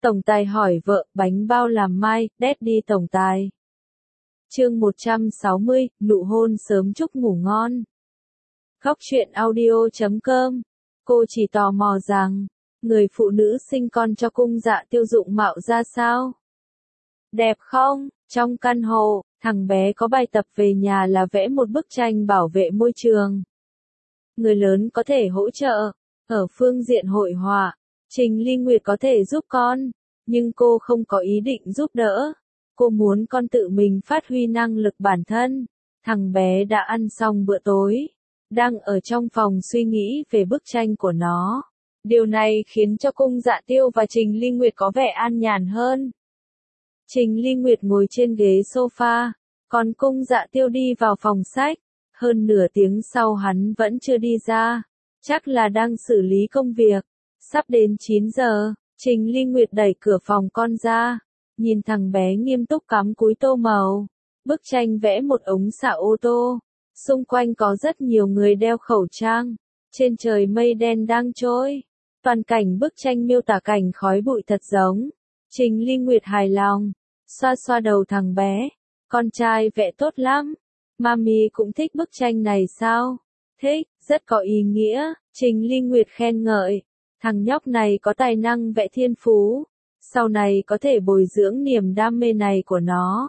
Tổng tài hỏi vợ, bánh bao làm mai, Daddy tổng tài. Chương 160, nụ hôn sớm chúc ngủ ngon. Góc truyện audio.com. Cô chỉ tò mò rằng, người phụ nữ sinh con cho cung Dạ Tiêu dụng mạo ra sao? Đẹp không? Trong căn hộ, thằng bé có bài tập về nhà là vẽ một bức tranh bảo vệ môi trường. Người lớn có thể hỗ trợ. Ở phương diện hội họa, Trình Ly Nguyệt có thể giúp con, nhưng cô không có ý định giúp đỡ. Cô muốn con tự mình phát huy năng lực bản thân. Thằng bé đã ăn xong bữa tối, đang ở trong phòng suy nghĩ về bức tranh của nó. Điều này khiến cho cung Dạ Tiêu và Trình Ly Nguyệt có vẻ an nhàn hơn. Trình Ly Nguyệt ngồi trên ghế sofa, còn cung Dạ Tiêu đi vào phòng sách. Hơn nửa tiếng sau hắn vẫn chưa đi ra, chắc là đang xử lý công việc. Sắp đến 9 giờ, Trình Ly Nguyệt đẩy cửa phòng con ra, nhìn thằng bé nghiêm túc cắm cúi tô màu. Bức tranh vẽ một ống xả ô tô, xung quanh có rất nhiều người đeo khẩu trang, trên trời mây đen đang trôi. Toàn cảnh bức tranh miêu tả cảnh khói bụi thật giống. Trình Ly Nguyệt hài lòng, xoa xoa đầu thằng bé, con trai vẽ tốt lắm. Mami cũng thích bức tranh này sao? Thích, rất có ý nghĩa. Trình Ly Nguyệt khen ngợi. Thằng nhóc này có tài năng vẽ thiên phú. Sau này có thể bồi dưỡng niềm đam mê này của nó.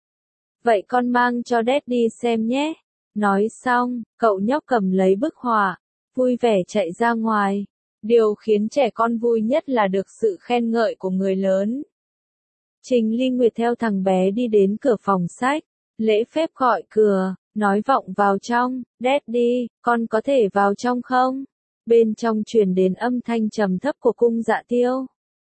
Vậy con mang cho Daddy xem nhé. Nói xong, cậu nhóc cầm lấy bức họa, vui vẻ chạy ra ngoài. Điều khiến trẻ con vui nhất là được sự khen ngợi của người lớn. Trình Ly Nguyệt theo thằng bé đi đến cửa phòng sách. Lễ phép gọi cửa, nói vọng vào trong, Daddy, con có thể vào trong không? Bên trong truyền đến âm thanh trầm thấp của cung Dạ Tiêu.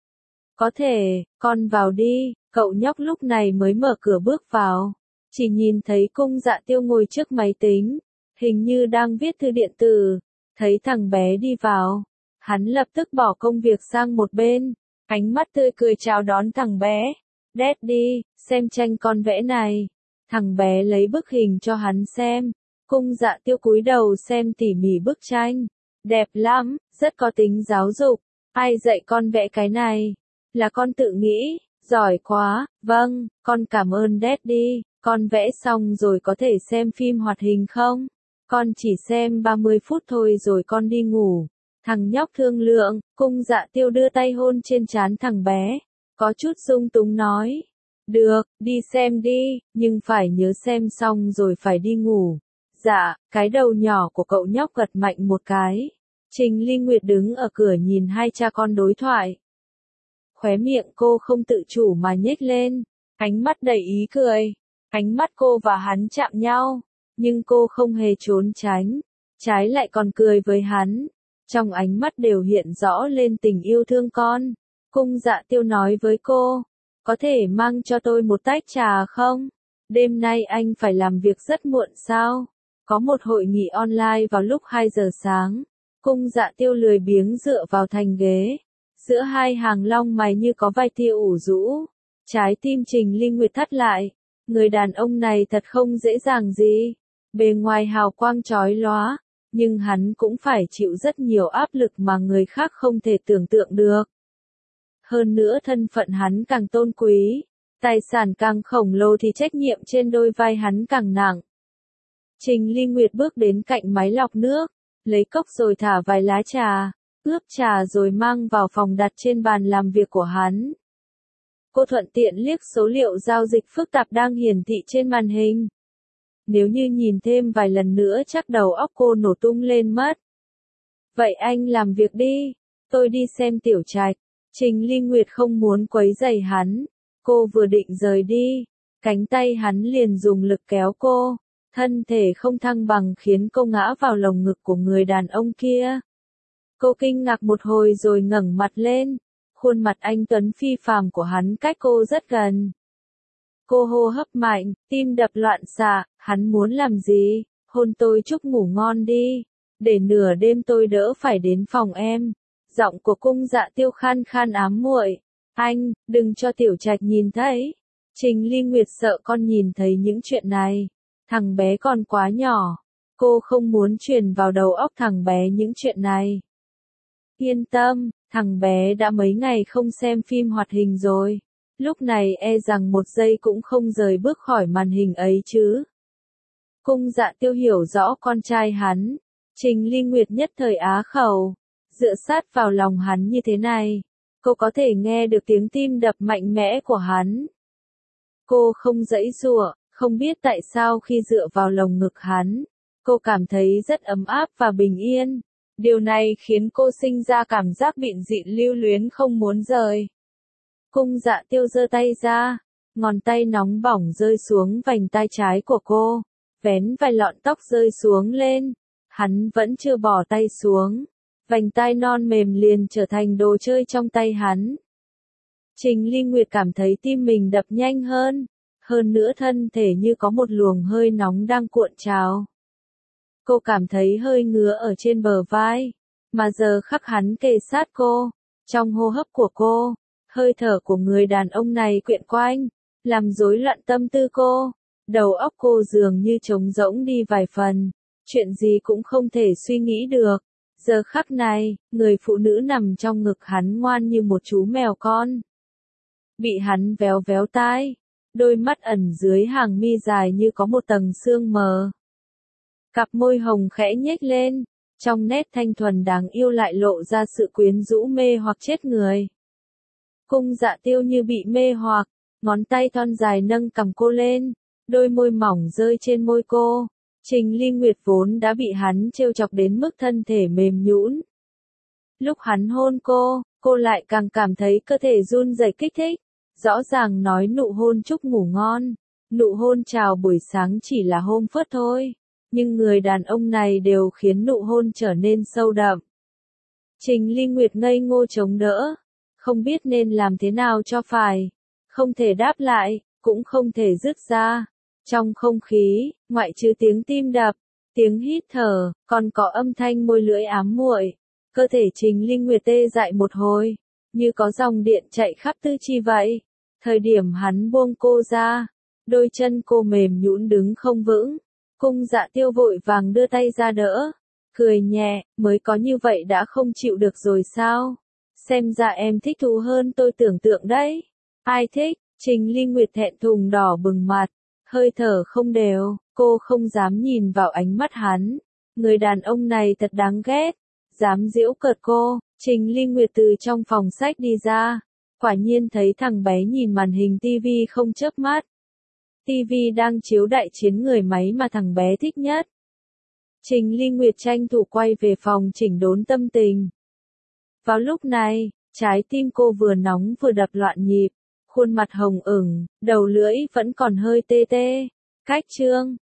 Có thể, con vào đi. Cậu nhóc lúc này mới mở cửa bước vào. Chỉ nhìn thấy cung Dạ Tiêu ngồi trước máy tính, hình như đang viết thư điện tử. Thấy thằng bé đi vào, hắn lập tức bỏ công việc sang một bên, ánh mắt tươi cười chào đón thằng bé. Daddy, xem tranh con vẽ này. Thằng bé lấy bức hình cho hắn xem. Cung Dạ Tiêu cúi đầu xem tỉ mỉ bức tranh. Đẹp lắm, rất có tính giáo dục. Ai dạy con vẽ cái này? Là con tự nghĩ. Giỏi quá, vâng, con cảm ơn Daddy. Con vẽ xong rồi có thể xem phim hoạt hình không? Con chỉ xem 30 phút thôi rồi con đi ngủ. Thằng nhóc thương lượng. Cung Dạ Tiêu đưa tay hôn trên trán thằng bé. Có chút lung túng nói. Được, đi xem đi, nhưng phải nhớ xem xong rồi phải đi ngủ. Dạ, cái đầu nhỏ của cậu nhóc gật mạnh một cái. Trình Ly Nguyệt đứng ở cửa nhìn hai cha con đối thoại. Khóe miệng cô không tự chủ mà nhếch lên, ánh mắt đầy ý cười. Ánh mắt cô và hắn chạm nhau, nhưng cô không hề trốn tránh, trái lại còn cười với hắn. Trong ánh mắt đều hiện rõ lên tình yêu thương con. Cung Dạ Tiêu nói với cô. Có thể mang cho tôi một tách trà không? Đêm nay anh phải làm việc rất muộn sao? Có một hội nghị online vào lúc 2 giờ sáng. Cung Dạ Tiêu lười biếng dựa vào thành ghế. Giữa hai hàng lông mày như có vài tia ủ rũ. Trái tim Trình Ly Nguyệt thắt lại. Người đàn ông này thật không dễ dàng gì. Bề ngoài hào quang chói lóa, nhưng hắn cũng phải chịu rất nhiều áp lực mà người khác không thể tưởng tượng được. Hơn nữa thân phận hắn càng tôn quý, tài sản càng khổng lồ thì trách nhiệm trên đôi vai hắn càng nặng. Trình Ly Nguyệt bước đến cạnh máy lọc nước, lấy cốc rồi thả vài lá trà, ướp trà rồi mang vào phòng đặt trên bàn làm việc của hắn. Cô thuận tiện liếc số liệu giao dịch phức tạp đang hiển thị trên màn hình. Nếu như nhìn thêm vài lần nữa chắc đầu óc cô nổ tung lên mất. Vậy anh làm việc đi, tôi đi xem Tiểu Trạch. Trình Ly Nguyệt không muốn quấy rầy hắn. Cô vừa định rời đi, cánh tay hắn liền dùng lực kéo cô. Thân thể không thăng bằng khiến cô ngã vào lồng ngực của người đàn ông kia. Cô kinh ngạc một hồi rồi ngẩng mặt lên. Khuôn mặt anh tuấn phi phàm của hắn cách cô rất gần. Cô hô hấp mạnh, tim đập loạn xạ. Hắn muốn làm gì? Hôn tôi chúc ngủ ngon đi, để nửa đêm tôi đỡ phải đến phòng em. Giọng của cung Dạ Tiêu khan khan ám muội. Anh, đừng cho Tiểu Trạch nhìn thấy. Trình Ly Nguyệt sợ con nhìn thấy những chuyện này. Thằng bé còn quá nhỏ. Cô không muốn truyền vào đầu óc thằng bé những chuyện này. Yên tâm, Thằng bé đã mấy ngày không xem phim hoạt hình rồi. Lúc này e rằng một giây cũng không rời bước khỏi màn hình ấy chứ. Cung Dạ Tiêu hiểu rõ con trai hắn. Trình Ly Nguyệt nhất thời á khẩu. Dựa sát vào lòng hắn như thế này. Cô có thể nghe được tiếng tim đập mạnh mẽ của hắn. Cô không giãy giụa, không biết tại sao khi dựa vào lồng ngực hắn, cô cảm thấy rất ấm áp và bình yên. Điều này khiến cô sinh ra cảm giác bịn dịn lưu luyến không muốn rời. Cung Dạ Tiêu giơ tay ra, ngón tay nóng bỏng rơi xuống vành tai trái của cô, vén vài lọn tóc rơi xuống lên. Hắn vẫn chưa bỏ tay xuống, vành tai non mềm liền trở thành đồ chơi trong tay hắn. Trình Ly Nguyệt cảm thấy tim mình đập nhanh hơn nữa thân thể như có một luồng hơi nóng đang cuộn trào. Cô cảm thấy hơi ngứa ở trên bờ vai, mà giờ khắc hắn kề sát cô, trong hô hấp của cô, hơi thở của người đàn ông này quyện quanh, làm rối loạn tâm tư cô, đầu óc cô dường như trống rỗng đi vài phần, chuyện gì cũng không thể suy nghĩ được. Giờ khắc này, người phụ nữ nằm trong ngực hắn ngoan như một chú mèo con. Bị hắn véo véo tai, đôi mắt ẩn dưới hàng mi dài như có một tầng sương mờ. Cặp môi hồng khẽ nhếch lên, trong nét thanh thuần đáng yêu lại lộ ra sự quyến rũ mê hoặc chết người. Cung Dạ Tiêu như bị mê hoặc, ngón tay thon dài nâng cằm cô lên, đôi môi mỏng rơi trên môi cô. Trình Ly Nguyệt vốn đã bị hắn trêu chọc đến mức thân thể mềm nhũn. Lúc hắn hôn cô lại càng cảm thấy cơ thể run rẩy kích thích. Rõ ràng nói nụ hôn chúc ngủ ngon, nụ hôn chào buổi sáng chỉ là hôm phớt thôi, nhưng người đàn ông này đều khiến nụ hôn trở nên sâu đậm. Trình Ly Nguyệt ngây ngô chống đỡ, không biết nên làm thế nào cho phải, không thể đáp lại, cũng không thể dứt ra. Trong không khí, ngoại trừ tiếng tim đập, tiếng hít thở, còn có âm thanh môi lưỡi ám muội. Cơ thể Trình Ly Nguyệt tê dại một hồi, như có dòng điện chạy khắp tứ chi vậy. Thời điểm hắn buông cô ra, đôi chân cô mềm nhũn đứng không vững. Cung Dạ Tiêu vội vàng đưa tay ra đỡ, cười nhẹ, mới có như vậy đã không chịu được rồi sao? Xem ra em thích thú hơn tôi tưởng tượng đấy. Ai thích? Trình Ly Nguyệt thẹn thùng đỏ bừng mặt, hơi thở không đều, cô không dám nhìn vào ánh mắt hắn. Người đàn ông này thật đáng ghét, dám giễu cợt cô. Trình Ly Nguyệt từ trong phòng sách đi ra, quả nhiên thấy thằng bé nhìn màn hình tivi không chớp mắt. Tivi đang chiếu đại chiến người máy mà thằng bé thích nhất. Trình Ly Nguyệt tranh thủ quay về phòng chỉnh đốn tâm tình. Vào lúc này, trái tim cô vừa nóng vừa đập loạn nhịp, khuôn mặt hồng ửng, đầu lưỡi vẫn còn hơi tê tê. Cách chương